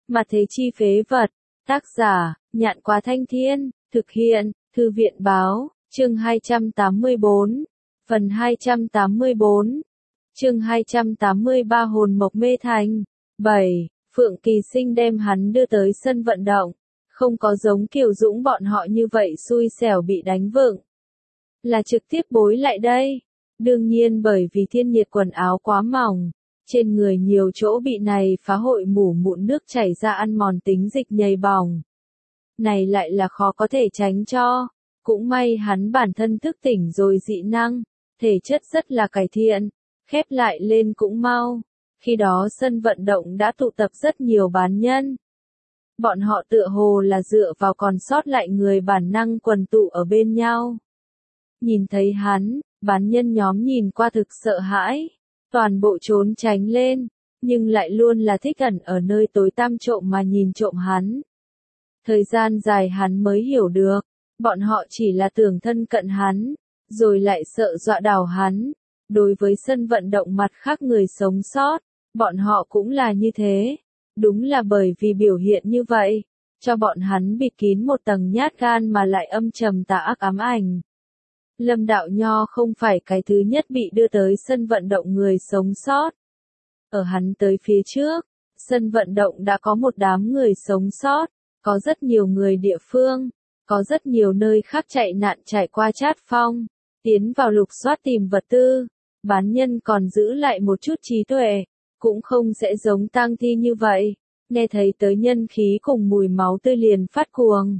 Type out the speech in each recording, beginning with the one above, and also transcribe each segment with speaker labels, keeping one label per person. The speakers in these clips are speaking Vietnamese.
Speaker 1: Mà thế chi phế vật. Tác giả, Nhạn Quá Thanh Thiên, thực hiện, Thư viện Báo, chương 284, phần 284, chương 283 hồn mộc mê thành. 7. Phượng Kỳ Sinh đem hắn đưa tới sân vận động, không có giống Kiều Dũng bọn họ như vậy xui xẻo bị đánh vựng, là trực tiếp bối lại đây. Đương nhiên bởi vì thiên nhiệt quần áo quá mỏng, trên người nhiều chỗ bị này phá hội mủ mụn nước chảy ra ăn mòn tính dịch nhầy bỏng. Này lại là khó có thể tránh cho, cũng may hắn bản thân thức tỉnh rồi dị năng, thể chất rất là cải thiện, khép lại lên cũng mau. Khi đó sân vận động đã tụ tập rất nhiều bán nhân. Bọn họ tựa hồ là dựa vào còn sót lại người bản năng quần tụ ở bên nhau. Nhìn thấy hắn, bán nhân nhóm nhìn qua thực sợ hãi, toàn bộ trốn tránh lên, nhưng lại luôn là thích ẩn ở nơi tối tăm trộm mà nhìn trộm hắn. Thời gian dài hắn mới hiểu được, bọn họ chỉ là tưởng thân cận hắn, rồi lại sợ dọa đảo hắn. Đối với sân vận động mặt khác người sống sót, bọn họ cũng là như thế. Đúng là bởi vì biểu hiện như vậy, cho bọn hắn bịt kín một tầng nhát gan mà lại âm trầm tà ác ám ảnh. Lâm Đạo Nho không phải cái thứ nhất bị đưa tới sân vận động người sống sót. Ở hắn tới phía trước, sân vận động đã có một đám người sống sót, có rất nhiều người địa phương, có rất nhiều nơi khác chạy nạn trải qua Trát Phong, tiến vào lục soát tìm vật tư. Bán nhân còn giữ lại một chút trí tuệ, cũng không sẽ giống tang thi như vậy, nghe thấy tới nhân khí cùng mùi máu tươi liền phát cuồng.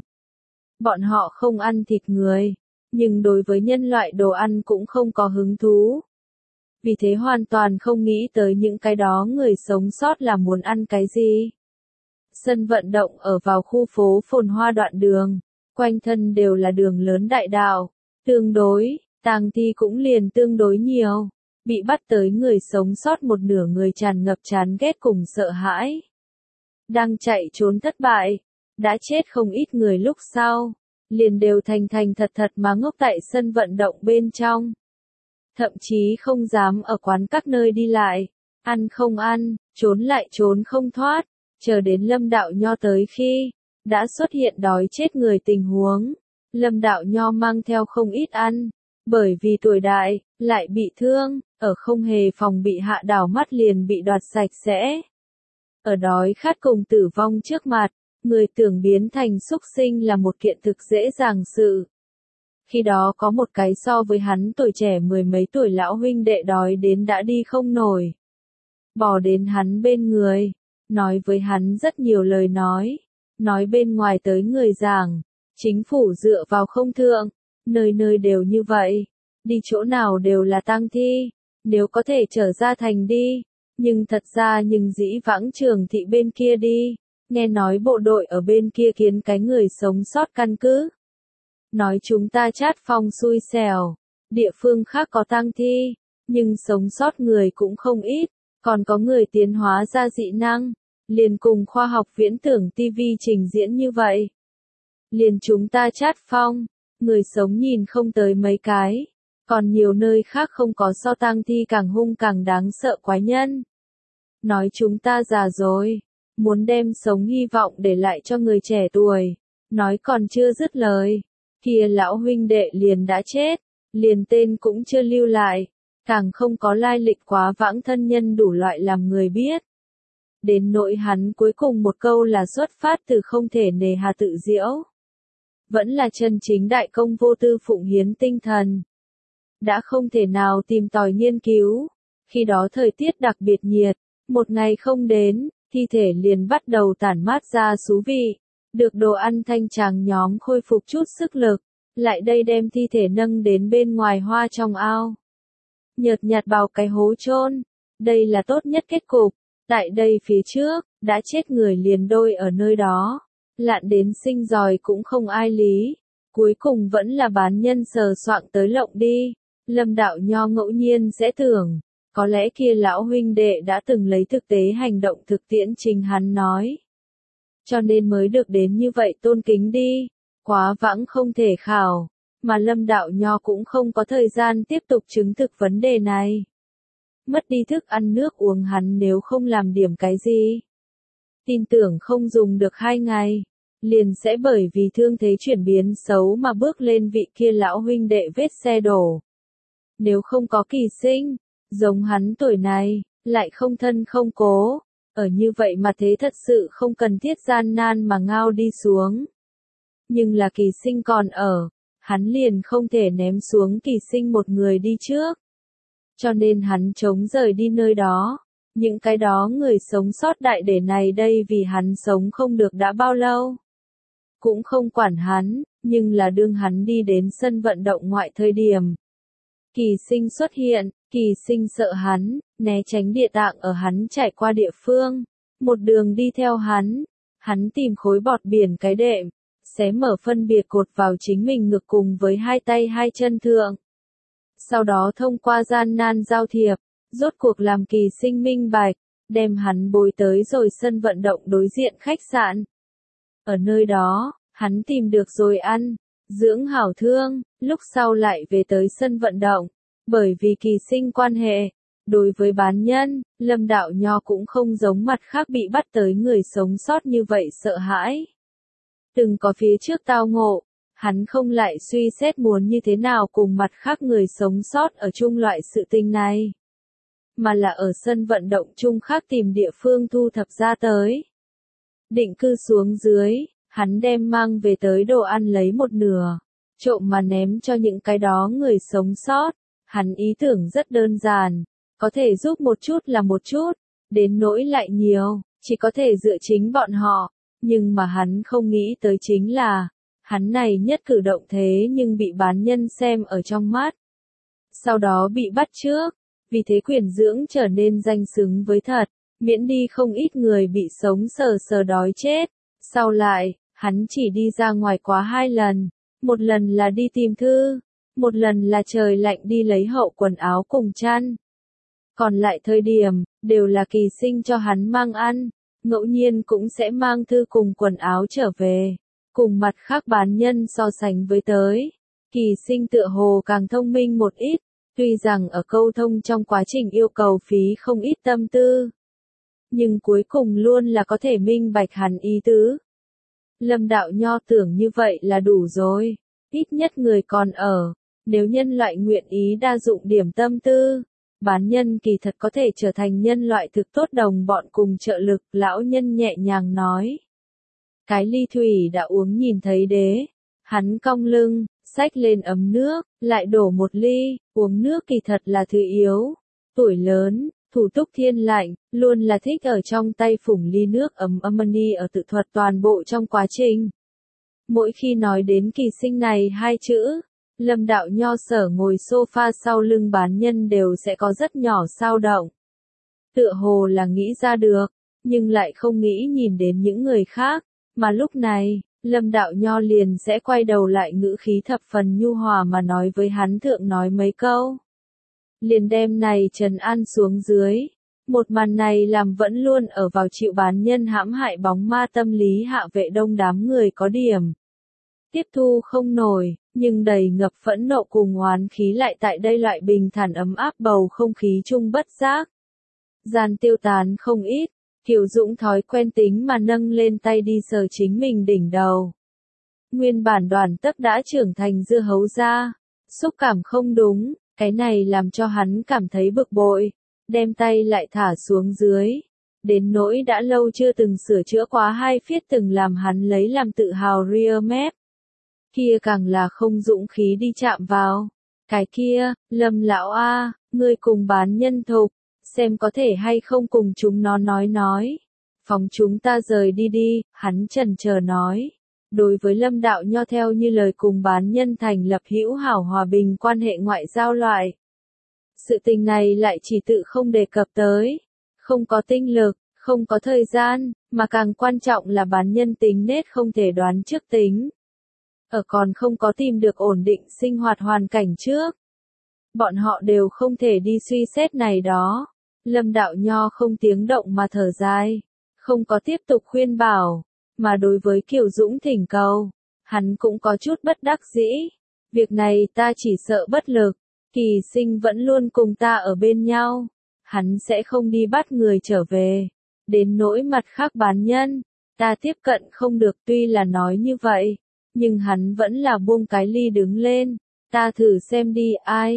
Speaker 1: Bọn họ không ăn thịt người, nhưng đối với nhân loại đồ ăn cũng không có hứng thú. Vì thế hoàn toàn không nghĩ tới những cái đó người sống sót là muốn ăn cái gì. Sân vận động ở vào khu phố phồn hoa đoạn đường, quanh thân đều là đường lớn đại đạo, tương đối, tang thi cũng liền tương đối nhiều. Bị bắt tới người sống sót một nửa người tràn ngập chán ghét cùng sợ hãi. Đang chạy trốn thất bại, đã chết không ít người lúc sau, liền đều thành thật mà ngốc tại sân vận động bên trong. Thậm chí không dám ở quán các nơi đi lại, ăn không ăn, trốn lại trốn không thoát, chờ đến Lâm Đạo Nho tới khi đã xuất hiện đói chết người tình huống. Lâm Đạo Nho mang theo không ít ăn, bởi vì tuổi đại, lại bị thương, ở không hề phòng bị hạ đảo mắt liền bị đoạt sạch sẽ. Ở đói khát cùng tử vong trước mặt, người tưởng biến thành súc sinh là một kiện thực dễ dàng sự. Khi đó có một cái so với hắn tuổi trẻ mười mấy tuổi lão huynh đệ đói đến đã đi không nổi. Bò đến hắn bên người, nói với hắn rất nhiều lời nói bên ngoài tới người giảng, chính phủ dựa vào không thượng, nơi nơi đều như vậy, đi chỗ nào đều là tang thi, nếu có thể trở ra thành đi, nhưng thật ra dĩ vãng Trường Thị bên kia đi, nghe nói bộ đội ở bên kia kiến cái người sống sót căn cứ. Nói chúng ta Trát Phong xui xẻo, địa phương khác có tang thi, nhưng sống sót người cũng không ít, còn có người tiến hóa ra dị năng, liền cùng khoa học viễn tưởng TV trình diễn như vậy. Liền chúng ta Trát Phong, người sống nhìn không tới mấy cái, còn nhiều nơi khác không có so tang thi càng hung càng đáng sợ quái nhân. Nói chúng ta già rồi, muốn đem sống hy vọng để lại cho người trẻ tuổi, nói còn chưa dứt lời, kia lão huynh đệ liền đã chết, liền tên cũng chưa lưu lại, càng không có lai lịch quá vãng thân nhân đủ loại làm người biết. Đến nỗi hắn cuối cùng một câu là xuất phát từ không thể nề hà tự diễu. Vẫn là chân chính đại công vô tư phụng hiến tinh thần. Đã không thể nào tìm tòi nghiên cứu. Khi đó thời tiết đặc biệt nhiệt, một ngày không đến, thi thể liền bắt đầu tản mát ra xú vị. Được đồ ăn thanh tràng nhóm khôi phục chút sức lực, lại đây đem thi thể nâng đến bên ngoài hoa trong ao. Nhợt nhạt bào cái hố chôn, đây là tốt nhất kết cục. Tại đây phía trước, đã chết người liền đôi ở nơi đó. Lạn đến sinh giòi cũng không ai lý. Cuối cùng vẫn là bán nhân sờ soạng tới lộng đi. Lâm Đạo Nho ngẫu nhiên sẽ tưởng, có lẽ kia lão huynh đệ đã từng lấy thực tế hành động thực tiễn trình hắn nói. Cho nên mới được đến như vậy tôn kính đi. Quá vãng không thể khảo, mà Lâm Đạo Nho cũng không có thời gian tiếp tục chứng thực vấn đề này. Mất đi thức ăn nước uống hắn nếu không làm điểm cái gì. tin tưởng không dùng được 2 ngày, liền sẽ bởi vì thương thế chuyển biến xấu mà bước lên vị kia lão huynh đệ vết xe đổ. Nếu không có Kỳ Sinh, giống hắn tuổi này, lại không thân không cố, ở như vậy mà thế thật sự không cần thiết gian nan mà ngao đi xuống. Nhưng là Kỳ Sinh còn ở, hắn liền không thể ném xuống Kỳ Sinh một người đi trước. Cho nên hắn chống rời đi nơi đó. Những cái đó người sống sót đại để này đây vì hắn sống không được đã bao lâu. Cũng không quản hắn, nhưng là đương hắn đi đến sân vận động ngoại thời điểm. Kỳ Sinh xuất hiện, Kỳ Sinh sợ hắn, né tránh địa tạng ở hắn chạy qua địa phương. Một đường đi theo hắn tìm khối bọt biển cái đệm, xé mở phân biệt cột vào chính mình ngực cùng với 2 tay 2 chân thượng. Sau đó thông qua gian nan giao thiệp, rốt cuộc làm Kỳ Sinh minh bạch, đem hắn bồi tới rồi sân vận động đối diện khách sạn. Ở nơi đó, hắn tìm được rồi ăn, dưỡng hảo thương, lúc sau lại về tới sân vận động. Bởi vì Kỳ Sinh quan hệ, đối với bán nhân, Lâm Đạo Nho cũng không giống mặt khác bị bắt tới người sống sót như vậy sợ hãi. Từng có phía trước tao ngộ, hắn không lại suy xét muốn như thế nào cùng mặt khác người sống sót ở chung loại sự tình này. Mà là ở sân vận động chung khác tìm địa phương thu thập ra tới. Định cư xuống dưới, hắn đem mang về tới đồ ăn lấy một nửa, trộm mà ném cho những cái đó người sống sót. Hắn ý tưởng rất đơn giản, có thể giúp một chút là một chút, đến nỗi lại nhiều, chỉ có thể dựa chính bọn họ. Nhưng mà hắn không nghĩ tới chính là, hắn này nhất cử động thế nhưng bị bán nhân xem ở trong mắt. Sau đó bị bắt trước, vì thế quyền dưỡng trở nên danh xứng với thật, miễn đi không ít người bị sống sờ sờ đói chết. Sau lại, hắn chỉ đi ra ngoài quá 2 lần, một lần là đi tìm thư, một lần là trời lạnh đi lấy hậu quần áo cùng chăn. Còn lại thời điểm, đều là Kỳ Sinh cho hắn mang ăn, ngẫu nhiên cũng sẽ mang thư cùng quần áo trở về. Cùng mặt khác bán nhân so sánh với tới, Kỳ Sinh tựa hồ càng thông minh một ít, tuy rằng ở câu thông trong quá trình yêu cầu phí không ít tâm tư. Nhưng cuối cùng luôn là có thể minh bạch hắn ý tứ. Lâm Đạo Nho tưởng như vậy là đủ rồi, ít nhất người còn ở, nếu nhân loại nguyện ý đa dụng điểm tâm tư, bán nhân kỳ thật có thể trở thành nhân loại thực tốt đồng bọn cùng trợ lực, lão nhân nhẹ nhàng nói. Cái ly thủy đã uống nhìn thấy đế, hắn cong lưng, xách lên ấm nước, lại đổ một ly, uống nước kỳ thật là thứ yếu, tuổi lớn, thủ túc thiên lạnh, luôn là thích ở trong tay phủng ly nước ấm amani ở tự thuật toàn bộ trong quá trình. Mỗi khi nói đến Kỳ Sinh này 2 chữ, Lâm Đạo Nho sở ngồi sofa sau lưng bán nhân đều sẽ có rất nhỏ dao động. Tựa hồ là nghĩ ra được, nhưng lại không nghĩ nhìn đến những người khác, mà lúc này, Lâm Đạo Nho liền sẽ quay đầu lại ngữ khí thập phần nhu hòa mà nói với hắn thượng nói mấy câu. Liền đem này trấn an xuống dưới. Một màn này làm vẫn luôn ở vào chịu bán nhân hãm hại bóng ma tâm lý hạ vệ đông đám người có điểm. Tiếp thu không nổi, nhưng đầy ngập phẫn nộ cùng oán khí lại tại đây loại bình thản ấm áp bầu không khí chung bất giác. Gian tiêu tán không ít, Kiều Dũng thói quen tính mà nâng lên tay đi sờ chính mình đỉnh đầu. Nguyên bản đoàn tấc đã trưởng thành dưa hấu ra, xúc cảm không đúng, cái này làm cho hắn cảm thấy bực bội, đem tay lại thả xuống dưới. Đến nỗi đã lâu chưa từng sửa chữa quá 2 phiết từng làm hắn lấy làm tự hào rear map. Kia càng là không dũng khí đi chạm vào. Cái kia, Lâm lão a, ngươi cùng bán nhân thục, xem có thể hay không cùng chúng nó nói. Phóng chúng ta rời đi đi, hắn chần chờ nói. Đối với Lâm Đạo Nho theo như lời cùng bán nhân thành lập hữu hảo hòa bình quan hệ ngoại giao loại. Sự tình này lại chỉ tự không đề cập tới, không có tinh lực, không có thời gian, mà càng quan trọng là bán nhân tính nết không thể đoán trước tính. Ở còn không có tìm được ổn định sinh hoạt hoàn cảnh trước. Bọn họ đều không thể đi suy xét này đó. Lâm Đạo Nho không tiếng động mà thở dài, không có tiếp tục khuyên bảo, mà đối với Kiều Dũng thỉnh cầu, hắn cũng có chút bất đắc dĩ. Việc này ta chỉ sợ bất lực, Kỳ Sinh vẫn luôn cùng ta ở bên nhau, hắn sẽ không đi bắt người trở về. Đến nỗi mặt khác bán nhân, ta tiếp cận không được, tuy là nói như vậy, nhưng hắn vẫn là buông cái ly đứng lên, ta thử xem đi.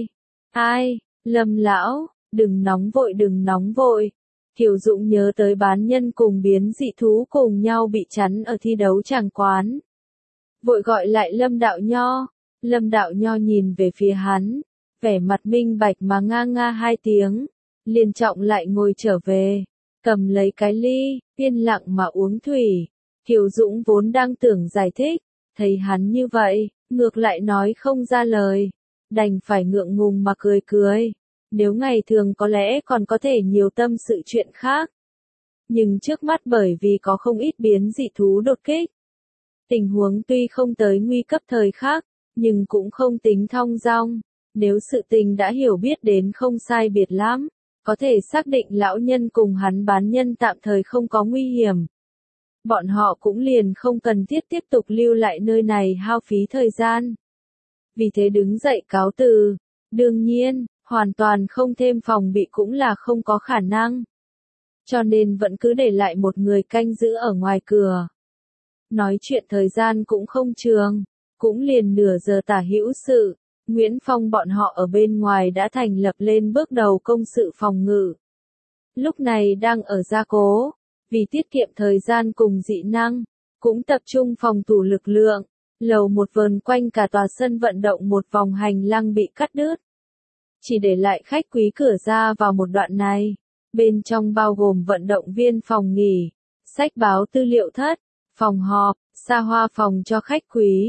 Speaker 1: Ai, Lâm lão, đừng nóng vội. Kiều Dũng nhớ tới bán nhân cùng biến dị thú cùng nhau bị chắn ở thi đấu tràng quán. Vội gọi lại Lâm Đạo Nho. Lâm Đạo Nho nhìn về phía hắn, vẻ mặt minh bạch mà nga hai tiếng, liền trọng lại ngồi trở về, cầm lấy cái ly, yên lặng mà uống thủy. Kiều Dũng vốn đang tưởng giải thích, thấy hắn như vậy, ngược lại nói không ra lời, đành phải ngượng ngùng mà cười. Nếu ngày thường có lẽ còn có thể nhiều tâm sự chuyện khác. Nhưng trước mắt bởi vì có không ít biến dị thú đột kích. Tình huống tuy không tới nguy cấp thời khắc, nhưng cũng không tính thong dong. Nếu sự tình đã hiểu biết đến không sai biệt lắm, có thể xác định lão nhân cùng hắn bán nhân tạm thời không có nguy hiểm. Bọn họ cũng liền không cần thiết tiếp tục lưu lại nơi này hao phí thời gian. Vì thế đứng dậy cáo từ. Đương nhiên, hoàn toàn không thêm phòng bị cũng là không có khả năng. Cho nên vẫn cứ để lại một người canh giữ ở ngoài cửa. Nói chuyện thời gian cũng không trường, cũng liền nửa giờ tả hữu sự. Nguyễn Phong bọn họ ở bên ngoài đã thành lập lên bước đầu công sự phòng ngự. Lúc này đang ở gia cố, vì tiết kiệm thời gian cùng dị năng, cũng tập trung phòng thủ lực lượng. Lầu một vờn quanh cả tòa sân vận động một vòng hành lang bị cắt đứt. Chỉ để lại khách quý cửa ra vào một đoạn này. Bên trong bao gồm vận động viên phòng nghỉ, sách báo tư liệu thất, phòng họp, xa hoa phòng cho khách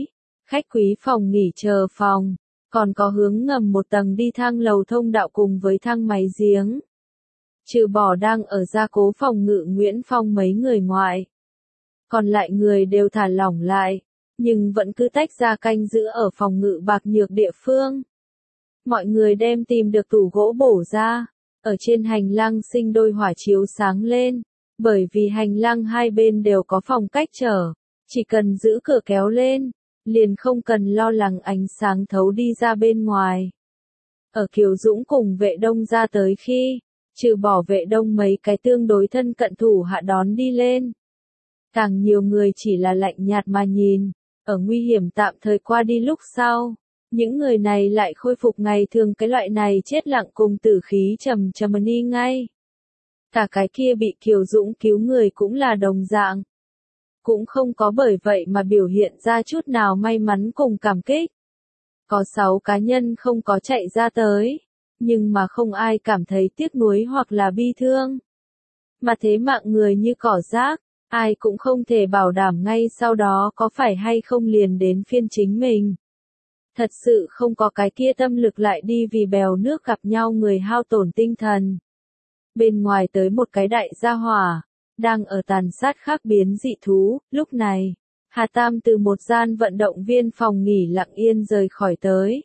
Speaker 1: quý phòng nghỉ chờ phòng, còn có hướng ngầm một tầng đi thang lầu thông đạo cùng với thang máy giếng. Trừ bỏ đang ở gia cố phòng ngự Nguyễn Phong mấy người ngoại. Còn lại người đều thả lỏng lại, nhưng vẫn cứ tách ra canh giữ ở phòng ngự bạc nhược địa phương. Mọi người đem tìm được tủ gỗ bổ ra, ở trên hành lang sinh đôi hỏa chiếu sáng lên, bởi vì hành lang hai bên đều có phòng cách trở, chỉ cần giữ cửa kéo lên, liền không cần lo lắng ánh sáng thấu đi ra bên ngoài. Ở Kiều Dũng cùng vệ đông ra tới khi, trừ bỏ vệ đông mấy cái tương đối thân cận thủ hạ đón đi lên. Càng nhiều người chỉ là lạnh nhạt mà nhìn, ở nguy hiểm tạm thời qua đi lúc sau. Những người này lại khôi phục ngày thường cái loại này chết lặng cùng tử khí trầm đi ngay. Cả cái kia bị Kiều Dũng cứu người cũng là đồng dạng. Cũng không có bởi vậy mà biểu hiện ra chút nào may mắn cùng cảm kích. Có 6 cá nhân không có chạy ra tới, nhưng mà không ai cảm thấy tiếc nuối hoặc là bi thương. Mà thế mạng người như cỏ rác, ai cũng không thể bảo đảm ngay sau đó có phải hay không liền đến phiên chính mình. Thật sự không có cái kia tâm lực lại đi vì bèo nước gặp nhau người hao tổn tinh thần. Bên ngoài tới một cái đại gia hỏa, đang ở tàn sát khác biến dị thú, lúc này, Hà Tam từ một gian vận động viên phòng nghỉ lặng yên rời khỏi tới.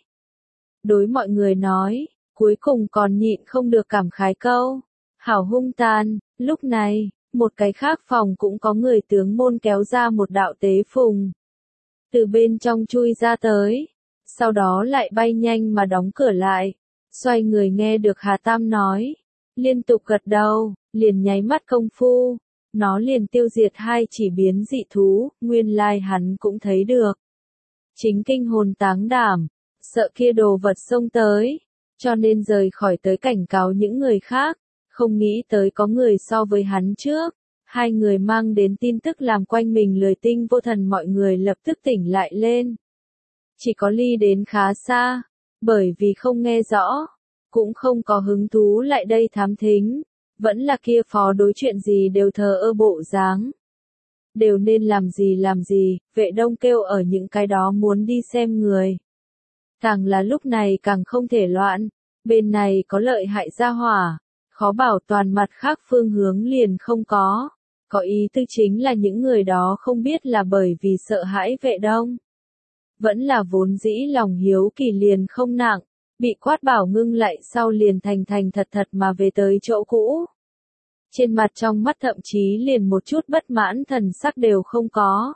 Speaker 1: Đối mọi người nói, cuối cùng còn nhịn không được cảm khái câu, hảo hung tàn. Lúc này, một cái khác phòng cũng có người tướng môn kéo ra một đạo tế phùng. Từ bên trong chui ra tới. Sau đó lại bay nhanh mà đóng cửa lại, xoay người nghe được Hà Tam nói, liên tục gật đầu, liền nháy mắt công phu, nó liền tiêu diệt 2 chỉ biến dị thú, nguyên lai hắn cũng thấy được. Chính kinh hồn táng đảm, sợ kia đồ vật xông tới, cho nên rời khỏi tới cảnh cáo những người khác, không nghĩ tới có người so với hắn trước. 2 người mang đến tin tức làm quanh mình lười tinh vô thần mọi người lập tức tỉnh lại lên. Chỉ có ly đến khá xa, bởi vì không nghe rõ, cũng không có hứng thú lại đây thám thính, vẫn là kia phó đối chuyện gì đều thờ ơ bộ dáng. Đều nên làm gì, vệ đông kêu ở những cái đó muốn đi xem người. Càng là lúc này càng không thể loạn, bên này có lợi hại gia hỏa, khó bảo toàn mặt khác phương hướng liền không có. Có ý tư chính là những người đó không biết là bởi vì sợ hãi vệ đông. Vẫn là vốn dĩ lòng hiếu kỳ liền không nặng, bị quát bảo ngưng lại sau liền thành thật mà về tới chỗ cũ. Trên mặt trong mắt thậm chí liền một chút bất mãn thần sắc đều không có.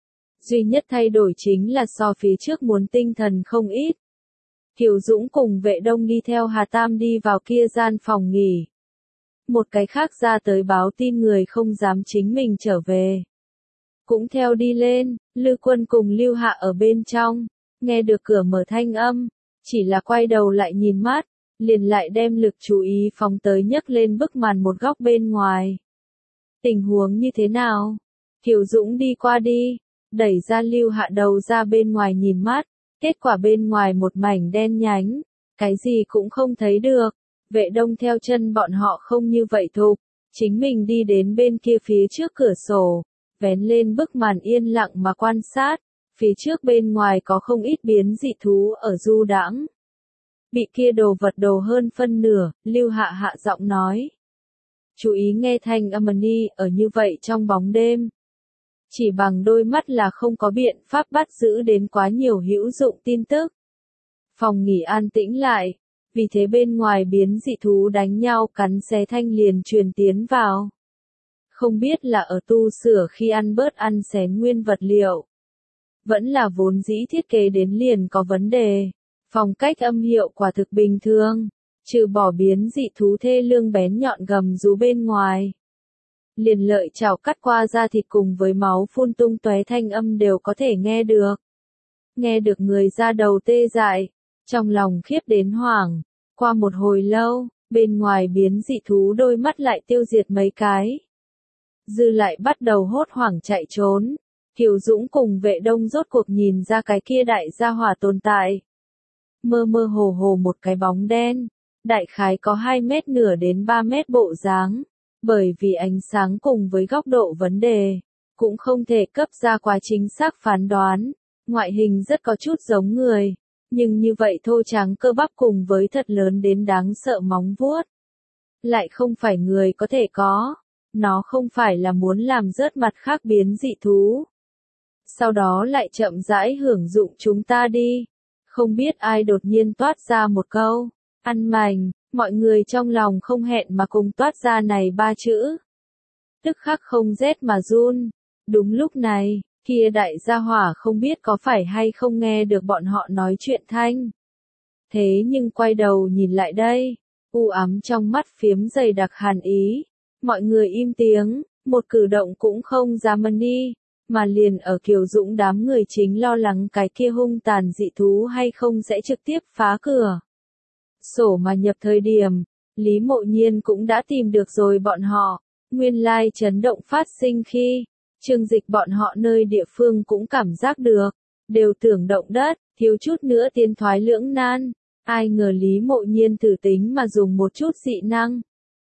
Speaker 1: Duy nhất thay đổi chính là so phía trước muốn tinh thần không ít. Kiều Dũng cùng vệ đông đi theo Hà Tam đi vào kia gian phòng nghỉ. một cái khác ra tới báo tin người không dám chính mình trở về. Cũng theo đi lên, Lư Quân cùng Lưu Hạ ở bên trong, nghe được cửa mở thanh âm, chỉ là quay đầu lại nhìn mắt, liền lại đem lực chú ý phóng tới nhấc lên bức màn một góc bên ngoài. Tình huống như thế nào? Kiều Dũng đi qua đi, đẩy ra Lưu Hạ đầu ra bên ngoài nhìn mắt, kết quả bên ngoài một mảnh đen nhánh, cái gì cũng không thấy được. Vệ Đông theo chân bọn họ không như vậy thục, chính mình đi đến bên kia phía trước cửa sổ, vén lên bức màn yên lặng mà quan sát, phía trước bên ngoài có không ít biến dị thú ở du đãng. Bị kia đồ vật đồ hơn phân nửa, Lưu Hạ hạ giọng nói. Chú ý nghe thanh âm đi ở như vậy trong bóng đêm. Chỉ bằng đôi mắt là không có biện pháp bắt giữ đến quá nhiều hữu dụng tin tức. Phòng nghỉ an tĩnh lại, vì thế bên ngoài biến dị thú đánh nhau cắn xé thanh liền truyền tiến vào. Không biết là ở tu sửa khi ăn bớt ăn xén nguyên vật liệu. Vẫn là vốn dĩ thiết kế đến liền có vấn đề. Phong cách âm hiệu quả thực bình thường, trừ bỏ biến dị thú thê lương bén nhọn gầm rú bên ngoài. Liền lợi chảo cắt qua da thịt cùng với máu phun tung tóe thanh âm đều có thể nghe được. Nghe được người da đầu tê dại, trong lòng khiếp đến hoảng. Qua một hồi lâu, bên ngoài biến dị thú đôi mắt lại tiêu diệt mấy cái. Dư lại bắt đầu hốt hoảng chạy trốn. Kiều Dũng cùng Vệ Đông rốt cuộc nhìn ra cái kia đại gia hỏa tồn tại. Mơ mơ hồ hồ một cái bóng đen, đại khái có 2 mét nửa đến 3 mét bộ dáng, bởi vì ánh sáng cùng với góc độ vấn đề, cũng không thể cấp ra quá chính xác phán đoán, ngoại hình rất có chút giống người, nhưng như vậy thô trắng cơ bắp cùng với thật lớn đến đáng sợ móng vuốt, lại không phải người có thể có, nó không phải là muốn làm rớt mặt khác biến dị thú. Sau đó lại chậm rãi hưởng dụng chúng ta đi. Không biết ai đột nhiên toát ra một câu, ăn mành, mọi người trong lòng không hẹn mà cùng toát ra này 3 chữ. Tức khắc không rét mà run. Đúng lúc này, kia đại gia hỏa không biết có phải hay không nghe được bọn họ nói chuyện thanh. Thế nhưng quay đầu nhìn lại đây, u ám trong mắt phiếm dày đặc hàn ý. Mọi người im tiếng, một cử động cũng không dám đi. Mà liền ở Kiều Dũng đám người chính lo lắng cái kia hung tàn dị thú hay không sẽ trực tiếp phá cửa. Sổ mà nhập thời điểm, Lý Mộ Nhiên cũng đã tìm được rồi bọn họ, nguyên lai chấn động phát sinh khi, Trương Dịch bọn họ nơi địa phương cũng cảm giác được, đều tưởng động đất, thiếu chút nữa tiến thoái lưỡng nan, ai ngờ Lý Mộ Nhiên thử tính mà dùng một chút dị năng.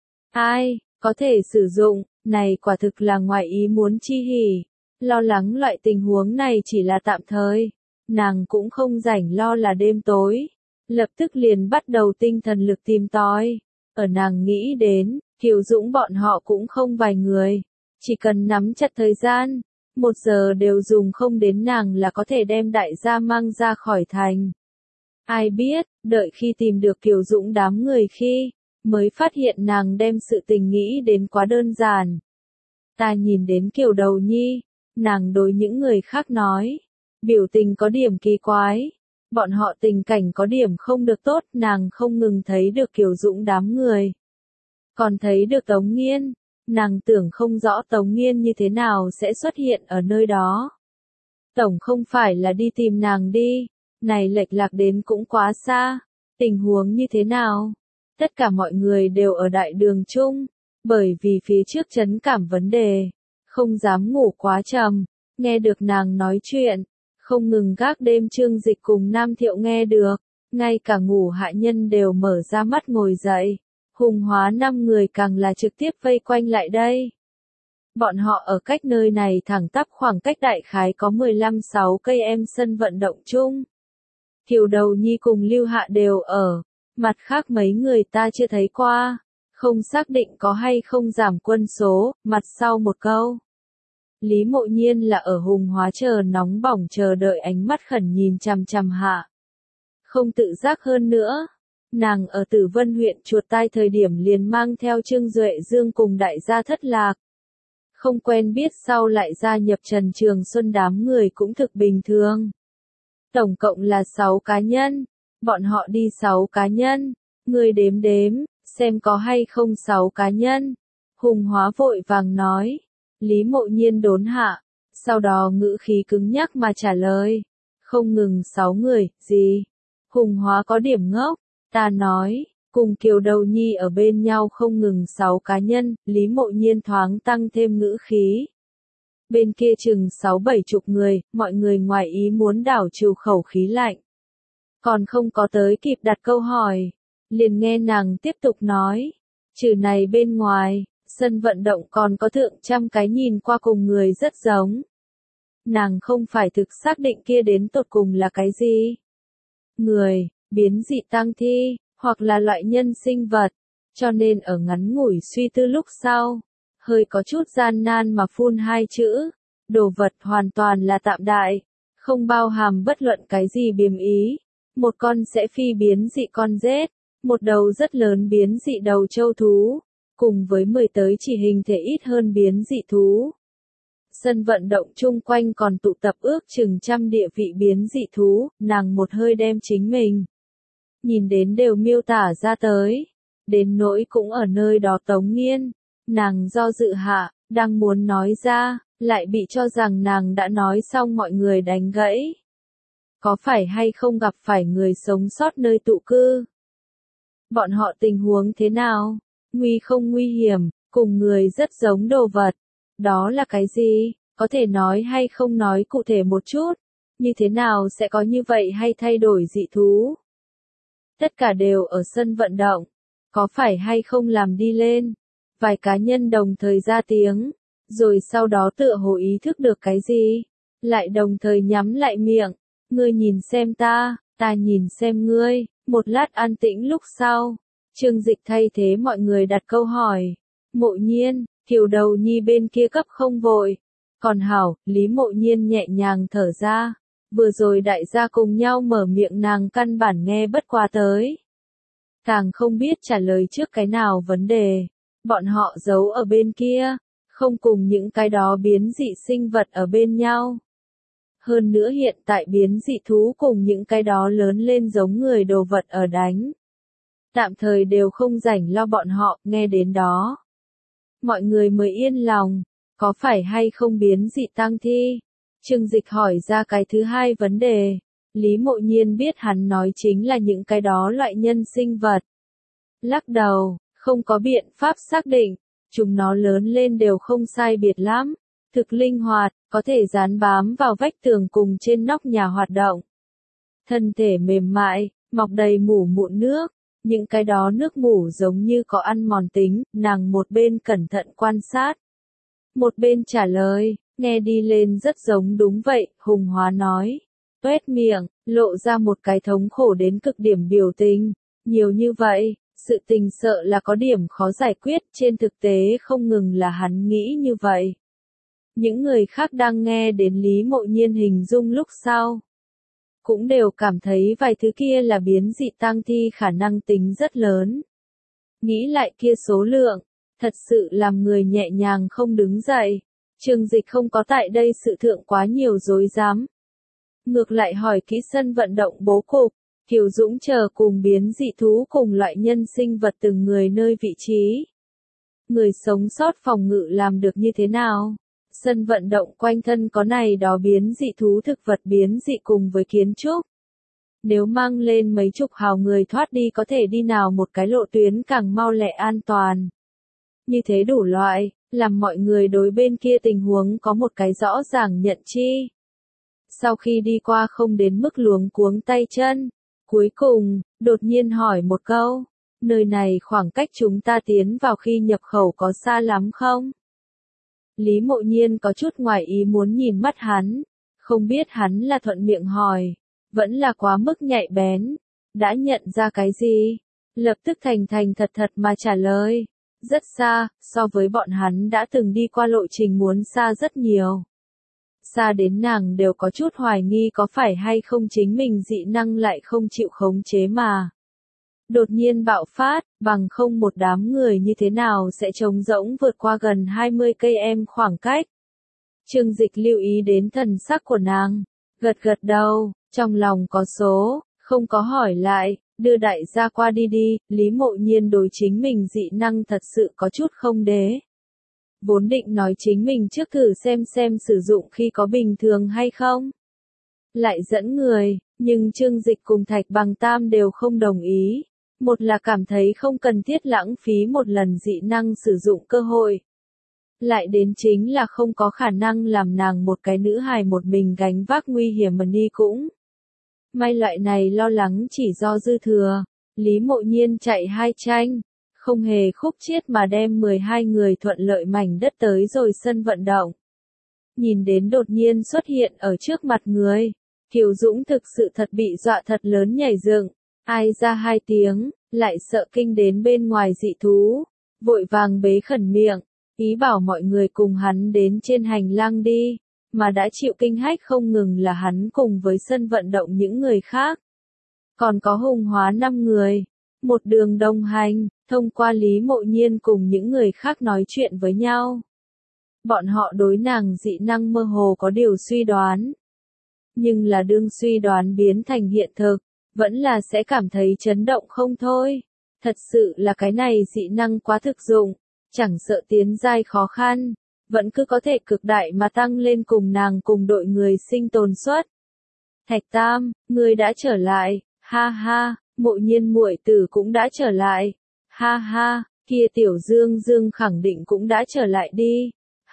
Speaker 1: Ai, có thể sử dụng, này quả thực là ngoài ý muốn chi hỉ. Lo lắng loại tình huống này chỉ là tạm thời, nàng cũng không rảnh lo là đêm tối, lập tức liền bắt đầu tinh thần lực tìm tòi. Ở nàng nghĩ đến, Kiều Dũng bọn họ cũng không vài người, chỉ cần nắm chặt thời gian, 1 giờ đều dùng không đến nàng là có thể đem đại gia mang ra khỏi thành. Ai biết, đợi khi tìm được Kiều Dũng đám người khi, mới phát hiện nàng đem sự tình nghĩ đến quá đơn giản. Ta nhìn đến Kiều Đầu Nhi. Nàng đối những người khác nói, biểu tình có điểm kỳ quái, bọn họ tình cảnh có điểm không được tốt, nàng không ngừng thấy được Kiều Dũng đám người. Còn thấy được Tống Nghiên, nàng tưởng không rõ Tống Nghiên như thế nào sẽ xuất hiện ở nơi đó. Tổng không phải là đi tìm nàng đi, này lệch lạc đến cũng quá xa, tình huống như thế nào? Tất cả mọi người đều ở đại đường chung, bởi vì phía trước trấn cảm vấn đề. Không dám ngủ quá trầm, nghe được nàng nói chuyện, không ngừng gác đêm Trương Dịch cùng Nam Thiệu nghe được, ngay cả ngủ hạ nhân đều mở ra mắt ngồi dậy, hùng hóa 5 người càng là trực tiếp vây quanh lại đây. Bọn họ ở cách nơi này thẳng tắp khoảng cách đại khái có 15-6 cây em sân vận động chung. Kiều Đầu Nhi cùng Lưu Hạ đều ở, mặt khác mấy người ta chưa thấy qua. Không xác định có hay không giảm quân số, mặt sau một câu. Lý Mộ Nhiên là ở hùng hóa chờ nóng bỏng chờ đợi ánh mắt khẩn nhìn chằm chằm hạ. Không tự giác hơn nữa. Nàng ở Tử Vân huyện chuột tai thời điểm liền mang theo Trương Duệ Dương cùng đại gia Thất Lạc. Không quen biết sau lại gia nhập Trần Trường Xuân đám người cũng thực bình thường. Tổng cộng là 6 cá nhân. Bọn họ đi 6 cá nhân. Người đếm đếm. xem có hay không 6 cá nhân. Hùng Hóa vội vàng nói. Lý Mộ Nhiên đốn hạ, sau đó ngữ khí cứng nhắc mà trả lời. Không ngừng 6 người, gì? Hùng Hóa có điểm ngốc, ta nói, cùng Kiều Đầu Nhi ở bên nhau không ngừng 6 cá nhân, Lý Mộ Nhiên thoáng tăng thêm ngữ khí. Bên kia chừng 6-7 chục người, mọi người ngoài ý muốn đảo trừ khẩu khí lạnh. Còn không có tới kịp đặt câu hỏi, liền nghe nàng tiếp tục nói. Trừ này bên ngoài, sân vận động còn có thượng trăm cái nhìn qua cùng người rất giống. Nàng không phải thực xác định kia đến tột cùng là cái gì. Người, biến dị tang thi, hoặc là loại nhân sinh vật, cho nên ở ngắn ngủi suy tư lúc sau, hơi có chút gian nan mà phun 2 chữ, đồ vật hoàn toàn là tạm đại, không bao hàm bất luận cái gì biếm ý. Một con sẽ phi biến dị con rết, một đầu rất lớn biến dị đầu châu thú, cùng với 10 tới chỉ hình thể ít hơn biến dị thú. Sân vận động chung quanh còn tụ tập ước chừng trăm địa vị biến dị thú, nàng một hơi đem chính mình nhìn đến đều miêu tả ra tới, đến nỗi cũng ở nơi đó Tống Nghiên, nàng do dự hạ, đang muốn nói ra, lại bị cho rằng nàng đã nói xong mọi người đánh gãy. Có phải hay không gặp phải người sống sót nơi tụ cư? Bọn họ tình huống thế nào? Nguy không nguy hiểm, cùng người rất giống đồ vật. Đó là cái gì? Có thể nói hay không nói cụ thể một chút? Như thế nào sẽ có như vậy hay thay đổi dị thú? Tất cả đều ở sân vận động. Có phải hay không làm đi lên? Vài cá nhân đồng thời ra tiếng, rồi sau đó tựa hồ ý thức được cái gì? Lại đồng thời nhắm lại miệng. Ngươi nhìn xem ta nhìn xem ngươi, một lát an tĩnh lúc sau. Trương Dịch thay thế mọi người đặt câu hỏi. Mộ Nhiên, Kiều Đầu Nhi bên kia cấp không vội. Còn hảo, Lý Mộ Nhiên nhẹ nhàng thở ra. Vừa rồi đại gia cùng nhau mở miệng nàng căn bản nghe bất quá tới. Càng không biết trả lời trước cái nào vấn đề. Bọn họ giấu ở bên kia, không cùng những cái đó biến dị sinh vật ở bên nhau. Hơn nữa hiện tại biến dị thú cùng những cái đó lớn lên giống người đồ vật ở đánh. Tạm thời đều không rảnh lo bọn họ, nghe đến đó. Mọi người mới yên lòng, có phải hay không biến dị tang thi? Trương Dịch hỏi ra cái thứ hai vấn đề. Lý Mộ Nhiên biết hắn nói chính là những cái đó loại nhân sinh vật. Lắc đầu, không có biện pháp xác định, chúng nó lớn lên đều không sai biệt lắm. Thực linh hoạt, có thể dán bám vào vách tường cùng trên nóc nhà hoạt động. Thân thể mềm mại, mọc đầy mủ mụn nước, những cái đó nước mủ giống như có ăn mòn tính, nàng một bên cẩn thận quan sát. Một bên trả lời, nghe đi lên rất giống đúng vậy, Hùng Hóa nói. Tuét miệng, lộ ra một cái thống khổ đến cực điểm biểu tình. Nhiều như vậy, sự tình sợ là có điểm khó giải quyết, trên thực tế không ngừng là hắn nghĩ như vậy. Những người khác đang nghe đến Lý Mộ Nhiên hình dung lúc sau, cũng đều cảm thấy vài thứ kia là biến dị tang thi khả năng tính rất lớn. Nghĩ lại kia số lượng, thật sự làm người nhẹ nhàng không đứng dậy. Trương Dịch không có tại đây sự thượng quá nhiều dối dám. Ngược lại hỏi kỹ sân vận động bố cục, Kiều Dũng chờ cùng biến dị thú cùng loại nhân sinh vật từng người nơi vị trí. Người sống sót phòng ngự làm được như thế nào? Sân vận động quanh thân có này đó biến dị thú thực vật biến dị cùng với kiến trúc. Nếu mang lên mấy chục hào người thoát đi có thể đi nào một cái lộ tuyến càng mau lẹ an toàn. Như thế đủ loại, làm mọi người đối bên kia tình huống có một cái rõ ràng nhận chi. Sau khi đi qua không đến mức luống cuống tay chân, cuối cùng, đột nhiên hỏi một câu, nơi này khoảng cách chúng ta tiến vào khi nhập khẩu có xa lắm không? Lý Mộ Nhiên có chút ngoài ý muốn nhìn mắt hắn, không biết hắn là thuận miệng hỏi, vẫn là quá mức nhạy bén, đã nhận ra cái gì? Lập tức thành thành thật thật mà trả lời, rất xa, so với bọn hắn đã từng đi qua lộ trình muốn xa rất nhiều. Xa đến nàng đều có chút hoài nghi có phải hay không chính mình dị năng lại không chịu khống chế mà. Đột nhiên bạo phát, bằng không một đám người như thế nào sẽ trống rỗng vượt qua gần 20 cây em khoảng cách. Trương Dịch lưu ý đến thần sắc của nàng, gật gật đầu, trong lòng có số, không có hỏi lại, đưa đại gia qua đi đi, Lý Mộ Nhiên đối chính mình dị năng thật sự có chút không đế. Vốn định nói chính mình trước thử xem sử dụng khi có bình thường hay không. Lại dẫn người, nhưng Trương Dịch cùng Thạch Bằng Tam đều không đồng ý. Một là cảm thấy không cần thiết lãng phí một lần dị năng sử dụng cơ hội. Lại đến chính là không có khả năng làm nàng một cái nữ hài một mình gánh vác nguy hiểm mà đi cũng. May loại này lo lắng chỉ do dư thừa. Lý Mộ Nhiên chạy hai tranh, không hề khúc chiết mà đem 12 người thuận lợi mảnh đất tới rồi sân vận động. Nhìn đến đột nhiên xuất hiện ở trước mặt người, Kiều Dũng thực sự thật bị dọa thật lớn nhảy dựng, ai ra hai tiếng, lại sợ kinh đến bên ngoài dị thú, vội vàng bế khẩn miệng, ý bảo mọi người cùng hắn đến trên hành lang đi, mà đã chịu kinh hách không ngừng là hắn cùng với sân vận động những người khác. Còn có Hùng Hóa 5 người, một đường đồng hành, thông qua Lý Mộ Nhiên cùng những người khác nói chuyện với nhau. Bọn họ đối nàng dị năng mơ hồ có điều suy đoán. Nhưng là đương suy đoán biến thành hiện thực, vẫn là sẽ cảm thấy chấn động không thôi. Thật sự là cái này dị năng quá thực dụng, chẳng sợ tiến giai khó khăn, vẫn cứ có thể cực đại mà tăng lên cùng nàng cùng đội người sinh tồn suất. Thạch Tam, ngươi đã trở lại, ha ha, Mộ Nhiên muội tử cũng đã trở lại, ha ha, kia Tiểu Dương Dương khẳng định cũng đã trở lại đi,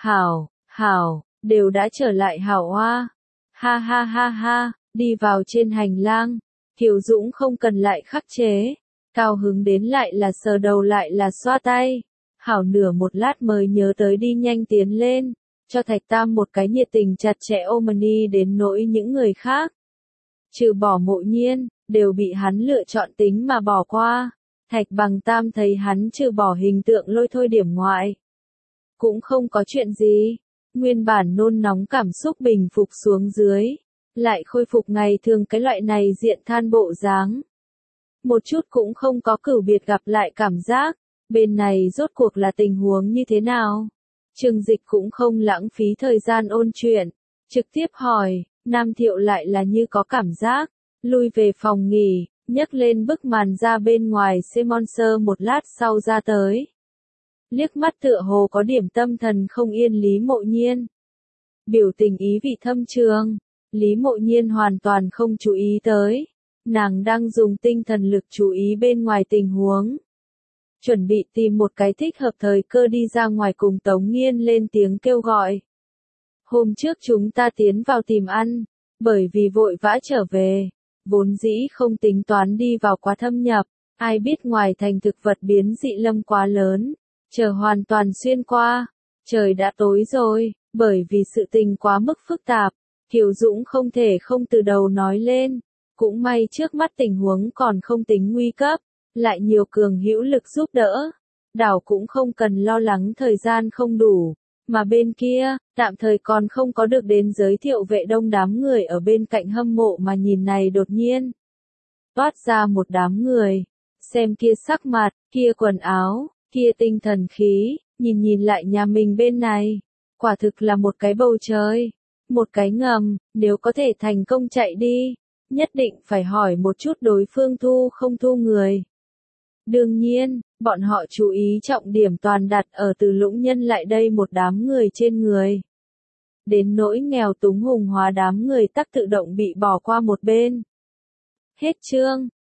Speaker 1: hảo, đều đã trở lại hảo hoa, ha ha ha ha, đi vào trên hành lang, Kiều Dũng không cần lại khắc chế, cao hứng đến lại là sờ đầu lại là xoa tay, hảo nửa một lát mới nhớ tới đi nhanh tiến lên, cho Thạch Tam một cái nhiệt tình chặt chẽ ôm đi đến nỗi những người khác. Trừ bỏ Mộ Nhiên, đều bị hắn lựa chọn tính mà bỏ qua. Thạch Bằng Tam thấy hắn trừ bỏ hình tượng lôi thôi điểm ngoại. Cũng không có chuyện gì. Nguyên bản nôn nóng cảm xúc bình phục xuống dưới. Lại khôi phục ngày thường cái loại này diện than bộ dáng. Một chút cũng không có cửu biệt gặp lại cảm giác. Bên này rốt cuộc là tình huống như thế nào? Trương Dịch cũng không lãng phí thời gian ôn chuyện. Trực tiếp hỏi, Nam Thiệu lại là như có cảm giác. Lui về phòng nghỉ, nhấc lên bức màn ra bên ngoài Semonser một lát sau ra tới. Liếc mắt tựa hồ có điểm tâm thần không yên Lý Mộ Nhiên. Biểu tình ý vị thâm trường, Lý Mộ Nhiên hoàn toàn không chú ý tới. Nàng đang dùng tinh thần lực chú ý bên ngoài tình huống. Chuẩn bị tìm một cái thích hợp thời cơ đi ra ngoài cùng Tống Nghiên lên tiếng kêu gọi. Hôm trước chúng ta tiến vào tìm ăn, bởi vì vội vã trở về. Vốn dĩ không tính toán đi vào quá thâm nhập, ai biết ngoài thành thực vật biến dị lâm quá lớn, chờ hoàn toàn xuyên qua, trời đã tối rồi, bởi vì sự tình quá mức phức tạp, Kiều Dũng không thể không từ đầu nói lên, cũng may trước mắt tình huống còn không tính nguy cấp, lại nhiều cường hữu lực giúp đỡ, đảo cũng không cần lo lắng thời gian không đủ. Mà bên kia, tạm thời còn không có được đến giới thiệu vệ đông đám người ở bên cạnh hâm mộ mà nhìn này đột nhiên. Toát ra một đám người, xem kia sắc mặt, kia quần áo, kia tinh thần khí, nhìn lại nhà mình bên này. Quả thực là một cái bầu trời, một cái ngầm, nếu có thể thành công chạy đi, nhất định phải hỏi một chút đối phương thu không thu người. Đương nhiên, bọn họ chú ý trọng điểm toàn đặt ở Từ Lũng Nhân lại đây một đám người trên người. Đến nỗi nghèo túng Hùng Hóa đám người tắc tự động bị bỏ qua một bên. Hết chương.